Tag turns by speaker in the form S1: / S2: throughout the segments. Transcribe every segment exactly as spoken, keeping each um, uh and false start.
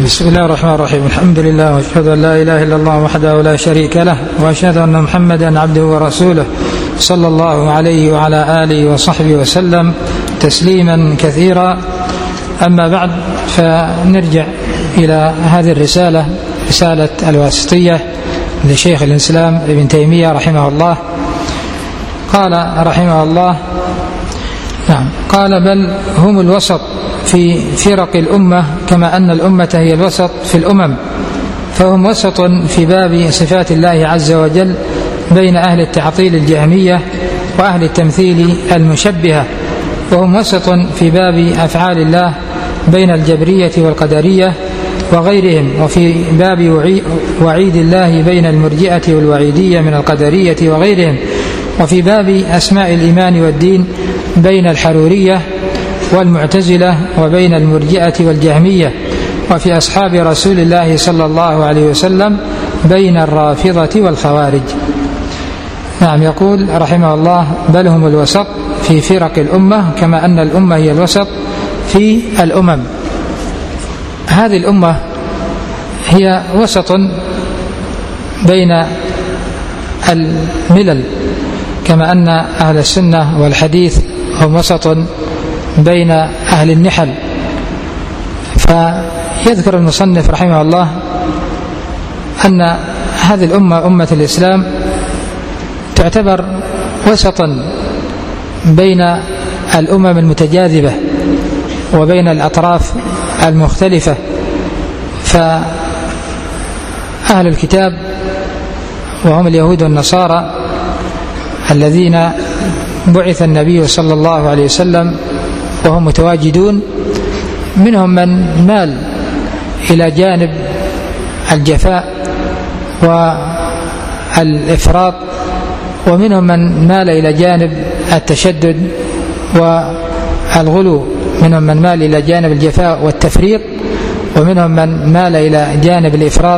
S1: بسم الله الرحمن الرحيم. الحمد لله واشهد ان لا اله الا الله وحده لا شريك له، واشهد ان محمدا عبده ورسوله صلى الله عليه وعلى اله وصحبه وسلم تسليما كثيرا. اما بعد، فنرجع الى هذه الرساله، رساله الواسطيه لشيخ الاسلام ابن تيميه رحمه الله. قال رحمه الله نعم قال: بل هم الوسط في فرق الأمة، كما أن الأمة هي الوسط في الأمم، فهم وسط في باب صفات الله عز وجل بين أهل التعطيل الجهمية وأهل التمثيل المشبهة، وهم وسط في باب أفعال الله بين الجبرية والقدرية وغيرهم، وفي باب وعيد الله بين المرجئة والوعيدية من القدرية وغيرهم، وفي باب أسماء الإيمان والدين بين الحرورية والمعتزلة وبين المرجئة والجهمية، وفي أصحاب رسول الله صلى الله عليه وسلم بين الرافضة والخوارج. نعم، يقول رحمه الله: بل هم الوسط في فرق الأمة، كما أن الأمة هي الوسط في الأمم. هذه الأمة هي وسط بين الملل، كما أن أهل السنة والحديث هم وسط بين أهل النحل. فيذكر المصنف رحمه الله أن هذه الأمة أمة الإسلام تعتبر وسطا بين الأمم المتجاذبة وبين الأطراف المختلفة. فأهل الكتاب وهم اليهود والنصارى الذين بعث النبي صلى الله عليه وسلم وهم متواجدون، منهم من مال إلى جانب الجفاء والإفراط، ومنهم من مال إلى جانب التشدد والغلو، منهم من مال إلى جانب الجفاء والتفريط، ومنهم من مال إلى جانب الإفراط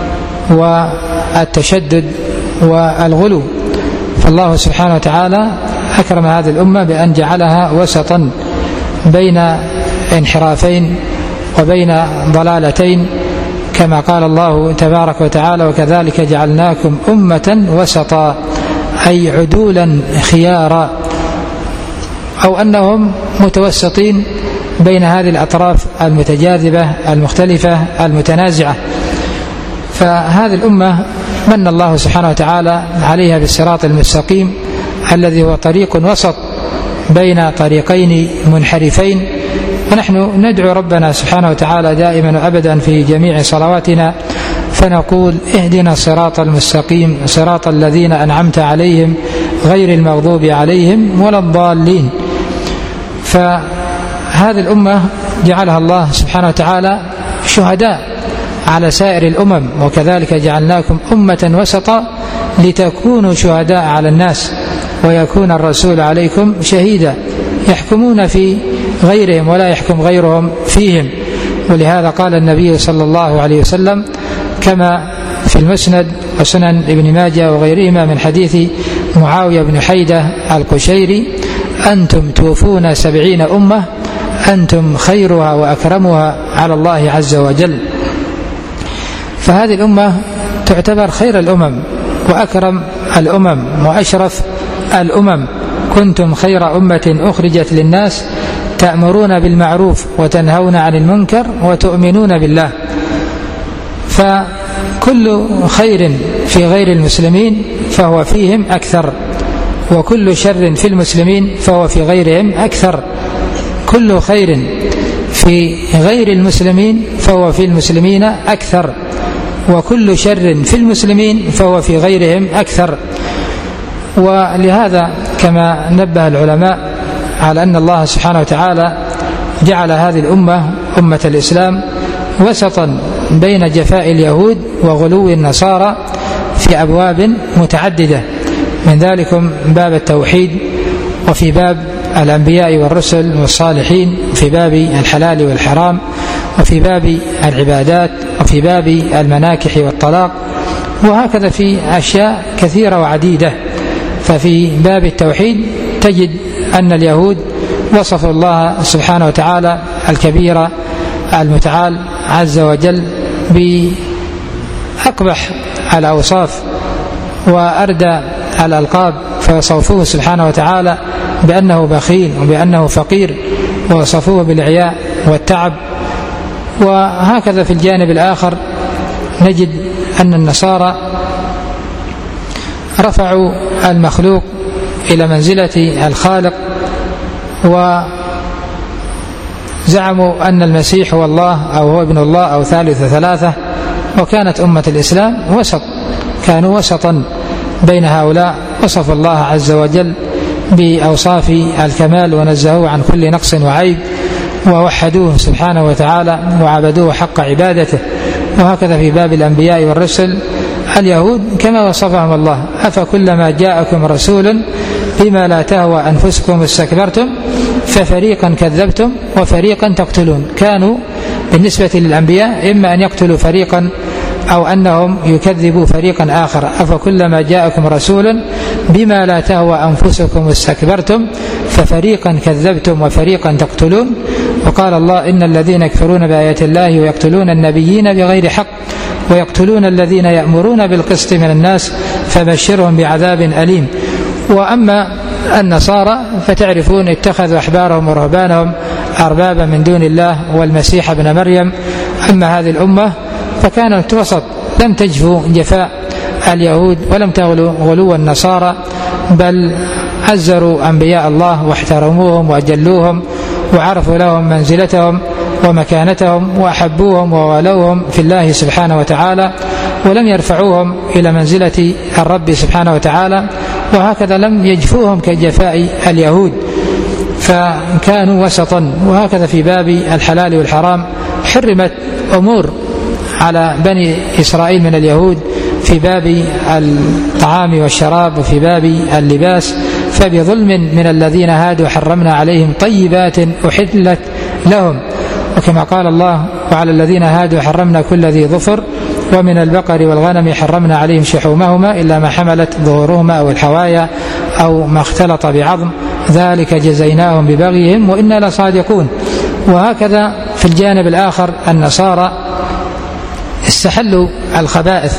S1: والتشدد والغلو. فالله سبحانه وتعالى أكرم هذه الأمة بأن جعلها وسطا بين انحرافين وبين ضلالتين، كما قال الله تبارك وتعالى: وكذلك جعلناكم أمة وسطا، أي عدولا خيارا، أو أنهم متوسطين بين هذه الأطراف المتجاذبة المختلفة المتنازعة. فهذه الأمة من الله سبحانه وتعالى عليها بالصراط المستقيم، الذي هو طريق وسط بين طريقين منحرفين. ونحن ندعو ربنا سبحانه وتعالى دائما وأبدا في جميع صلواتنا فنقول: اهدنا الصراط المستقيم، صراط الذين أنعمت عليهم غير المغضوب عليهم ولا الضالين. فهذه الأمة جعلها الله سبحانه وتعالى شهداء على سائر الأمم، وكذلك جعلناكم أمة وسطا لتكونوا شهداء على الناس ويكون الرسول عليكم شهيدا، يحكمون في غيرهم ولا يحكم غيرهم فيهم. ولهذا قال النبي صلى الله عليه وسلم كما في المسند وسنن ابن ماجه وغيرهما من حديث معاوية بن حيدة القشيري: أنتم توفون سبعين أمة، أنتم خيرها وأكرمها على الله عز وجل. فهذه الأمة تعتبر خير الأمم وأكرم الأمم وأشرف الأمم. كنتم خير أمة أخرجت للناس تأمرون بالمعروف وتنهون عن المنكر وتؤمنون بالله. فكل خير في غير المسلمين فهو فيهم أكثر، وكل شر في المسلمين فهو في غيرهم أكثر. كل خير في غير المسلمين فهو في المسلمين أكثر، وكل شر في المسلمين فهو في غيرهم أكثر. ولهذا كما نبه العلماء على أن الله سبحانه وتعالى جعل هذه الأمة أمة الإسلام وسطا بين جفاء اليهود وغلو النصارى في أبواب متعددة، من ذلكم باب التوحيد، وفي باب الأنبياء والرسل والصالحين، وفي باب الحلال والحرام، وفي باب العبادات، وفي باب المناكح والطلاق، وهكذا في أشياء كثيرة وعديدة. ففي باب التوحيد تجد أن اليهود وصفوا الله سبحانه وتعالى الكبير المتعال عز وجل بأقبح الأوصاف وأردى الألقاب، فوصفوه سبحانه وتعالى بأنه بخيل وبأنه فقير، ووصفوه بالعياء والتعب. وهكذا في الجانب الآخر نجد أن النصارى رفعوا المخلوق إلى منزلة الخالق، وزعموا أن المسيح هو الله أو هو ابن الله أو ثالث ثلاثة. وكانت أمة الإسلام وسط، كانوا وسطا بين هؤلاء، وصف الله عز وجل بأوصاف الكمال ونزهوه عن كل نقص وعيب، ووحدوه سبحانه وتعالى وعبدوه حق عبادته. وهكذا في باب الأنبياء والرسل اليهود كما وصفهم الله: أفكلما جاءكم رسول بما لا تهوى أنفسكم استكبرتم ففريقا كذبتم وفريقا تقتلون. كانوا بالنسبة للأنبياء إما أن يقتلوا فريقا أو أنهم يكذبوا فريقا آخر. أفكلما جاءكم رسول بما لا تهوى أنفسكم استكبرتم ففريقا كذبتم وفريقا تقتلون. وقال الله: إن الذين يكفرون بآيات الله ويقتلون النبيين بغير حق ويقتلون الذين يأمرون بالقسط من الناس فبشرهم بعذاب أليم. وأما النصارى فتعرفون اتخذوا أحبارهم ورهبانهم أربابا من دون الله والمسيح ابن مريم. أما هذه الأمة فكانت وسط، لم تجفو جفاء اليهود ولم تغلو غلو النصارى، بل عزروا أنبياء الله واحترموهم وأجلوهم وعرفوا لهم منزلتهم ومكانتهم وأحبوهم ووالوهم في الله سبحانه وتعالى، ولم يرفعوهم إلى منزلة الرب سبحانه وتعالى. وهكذا لم يجفوهم كجفاء اليهود، فكانوا وسطا. وهكذا في باب الحلال والحرام حرمت أمور على بني إسرائيل من اليهود في باب الطعام والشراب وفي باب اللباس، فبظلم من الذين هادوا حرمنا عليهم طيبات أحلت لهم. وكما قال الله: وعلى الذين هادوا حرمنا كل ذي ظفر ومن البقر والغنم حرمنا عليهم شحومهما إلا ما حملت ظهورهما أو الحوايا أو ما اختلط بعظم ذلك جزيناهم ببغيهم وإنا لصادقون. وهكذا في الجانب الآخر النصارى استحلوا الخبائث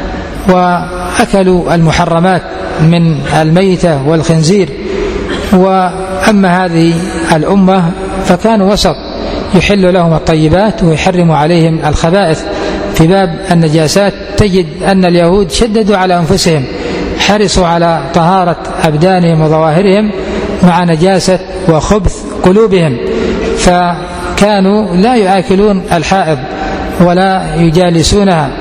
S1: وأكلوا المحرمات من الميتة والخنزير. وأما هذه الأمة فكانوا وسط، يحل لهم الطيبات ويحرم عليهم الخبائث. في باب النجاسات تجد أن اليهود شددوا على أنفسهم، حرصوا على طهارة أبدانهم وظواهرهم مع نجاسة وخبث قلوبهم، فكانوا لا يآكلون الحائض ولا يجالسونها.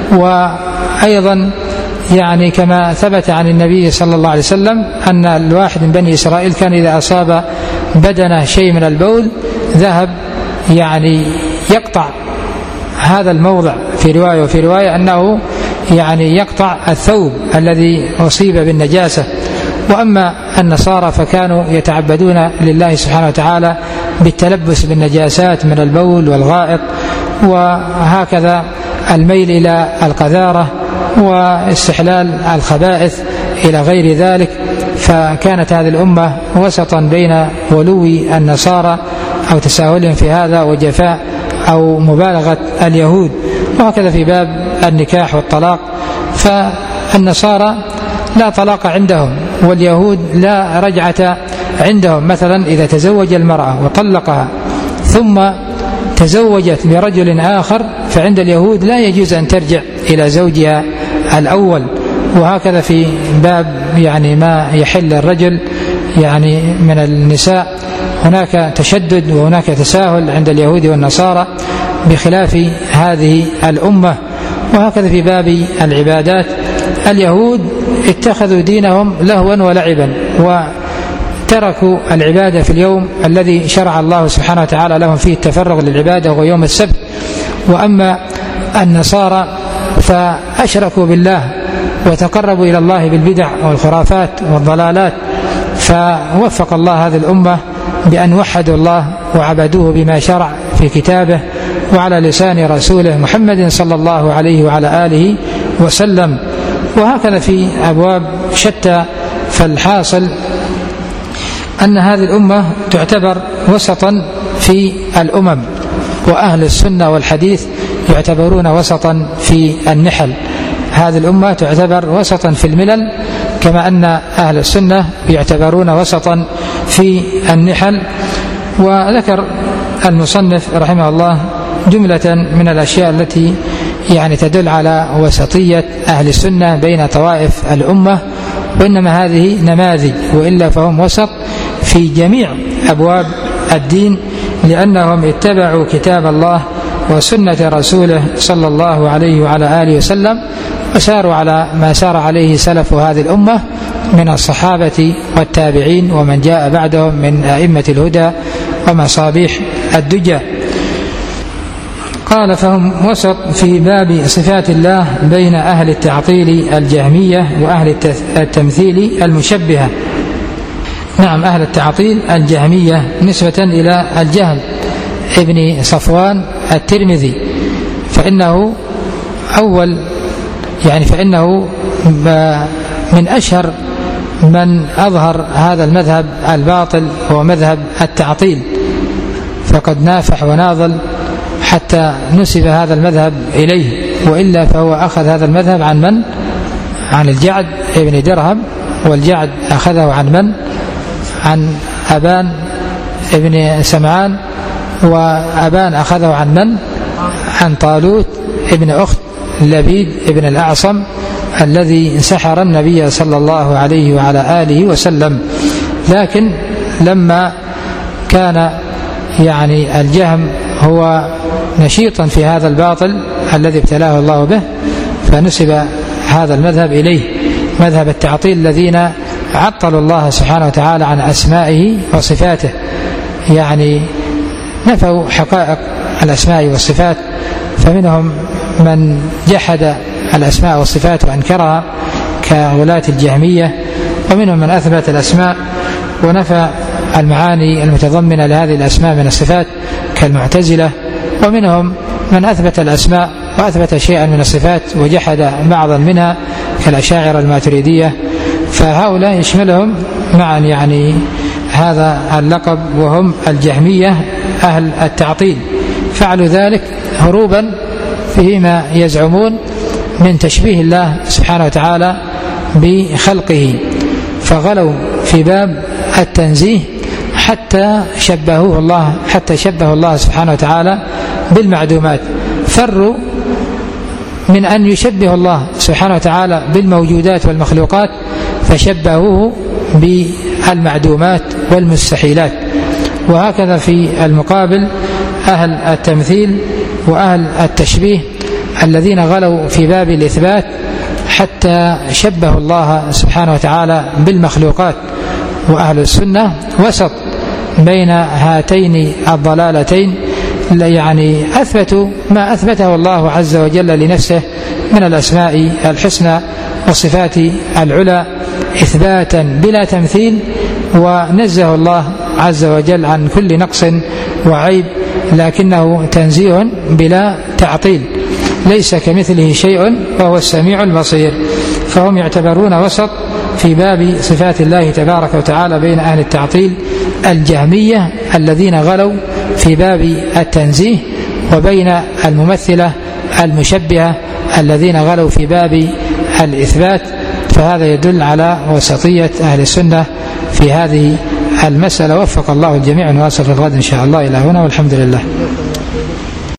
S1: وأيضا يعني كما ثبت عن النبي صلى الله عليه وسلم أن الواحد من بني إسرائيل كان إذا أصاب بدنه شيء من البول ذهب يعني يقطع هذا الموضع، في رواية وفي رواية أنه يعني يقطع الثوب الذي أصيب بالنجاسة. وأما النصارى فكانوا يتعبدون لله سبحانه وتعالى بالتلبس بالنجاسات من البول والغائط، وهكذا الميل إلى القذارة واستحلال الخبائث إلى غير ذلك. فكانت هذه الأمة وسطا بين غلو النصارى أو تساهلهم في هذا وجفاء أو مبالغة اليهود. وهكذا في باب النكاح والطلاق، فالنصارى لا طلاق عندهم واليهود لا رجعة عندهم. مثلا إذا تزوج المرأة وطلقها ثم تزوجت برجل آخر فعند اليهود لا يجوز أن ترجع إلى زوجها الأول. وهكذا في باب يعني ما يحل الرجل يعني من النساء هناك تشدد وهناك تساهل عند اليهود والنصارى بخلاف هذه الأمة. وهكذا في باب العبادات اليهود اتخذوا دينهم لهوا ولعبا وتركوا العبادة في اليوم الذي شرع الله سبحانه وتعالى لهم فيه التفرغ للعبادة وهو يوم السبت. وأما النصارى فأشركوا بالله وتقربوا إلى الله بالبدع والخرافات والضلالات، فوفق الله هذه الأمة بأن وحدوا الله وعبدوه بما شرع في كتابه وعلى لسان رسوله محمد صلى الله عليه وعلى آله وسلم. وهكذا في أبواب شتى. فالحاصل أن هذه الأمة تعتبر وسطا في الأمم، وأهل السنة والحديث يعتبرون وسطا في النحل. هذه الأمة تعتبر وسطا في الملل، كما أن أهل السنة يعتبرون وسطا في النحل. وذكر المصنف رحمه الله جملة من الأشياء التي يعني تدل على وسطية أهل السنة بين طوائف الأمة، وإنما هذه نماذج، وإلا فهم وسط في جميع أبواب الدين، لأنهم اتبعوا كتاب الله وسنة رسوله صلى الله عليه وعلى آله وسلم، وساروا على ما سار عليه سلف هذه الأمة من الصحابة والتابعين ومن جاء بعدهم من أئمة الهدى ومصابيح الدجى. قال فهم وسط في باب صفات الله بين أهل التعطيل الجهمية وأهل التمثيل المشبهة. نعم، أهل التعطيل الجهمية نسبة إلى الجهم ابن صفوان الترمذي، فإنه أول يعني فإنه من أشهر من أظهر هذا المذهب الباطل هو مذهب التعطيل، فقد نافح وناضل حتى نسب هذا المذهب إليه، وإلا فهو أخذ هذا المذهب عن من؟ عن الجعد ابن درهم، والجعد أخذه عن من؟ عن أبان ابن سمعان، وأبان أخذه عن من؟ عن طالوت ابن أخت لبيد ابن الأعصم الذي سحر النبي صلى الله عليه وعلى آله وسلم. لكن لما كان يعني الجهم هو نشيطا في هذا الباطل الذي ابتلاه الله به، فنسب هذا المذهب إليه، مذهب التعطيل الذين عطلوا الله سبحانه وتعالى عن أسمائه وصفاته، يعني نفوا حقائق الأسماء والصفات، فمنهم من جحد الأسماء والصفات وأنكرها كغلاة الجهمية، ومنهم من أثبت الأسماء ونفى المعاني المتضمنة لهذه الأسماء من الصفات كالمعتزلة، ومنهم من أثبت الأسماء وأثبت شيئا من الصفات وجحد بعضا منها كالأشاعرة الماتريدية. فهؤلاء يشملهم معا يعني هذا اللقب، وهم الجهمية أهل التعطيل، فعلوا ذلك هروبا فيما يزعمون من تشبيه الله سبحانه وتعالى بخلقه، فغلوا في باب التنزيه حتى شبهوه الله حتى شبه الله سبحانه وتعالى بالمعدومات، فروا من أن يشبه الله سبحانه وتعالى بالموجودات والمخلوقات فشبهوه بالمعدومات والمستحيلات. وهكذا في المقابل أهل التمثيل وأهل التشبيه الذين غلوا في باب الإثبات حتى شبهوا الله سبحانه وتعالى بالمخلوقات. وأهل السنة وسط بين هاتين الضلالتين، يعني أثبتوا ما أثبته الله عز وجل لنفسه من الأسماء الحسنى والصفات العلى إثباتا بلا تمثيل، ونزه الله عز وجل عن كل نقص وعيب، لكنه تنزيه بلا تعطيل، ليس كمثله شيء وهو السميع البصير. فهم يعتبرون وسط في باب صفات الله تبارك وتعالى بين أهل التعطيل الجهمية الذين غلوا في باب التنزيه، وبين الممثلة المشبهة الذين غلوا في باب الإثبات. فهذا يدل على وسطية أهل السنة في هذه المسألة. وفق الله الجميع، ونواصل في الغد إن شاء الله. إلى هنا والحمد لله.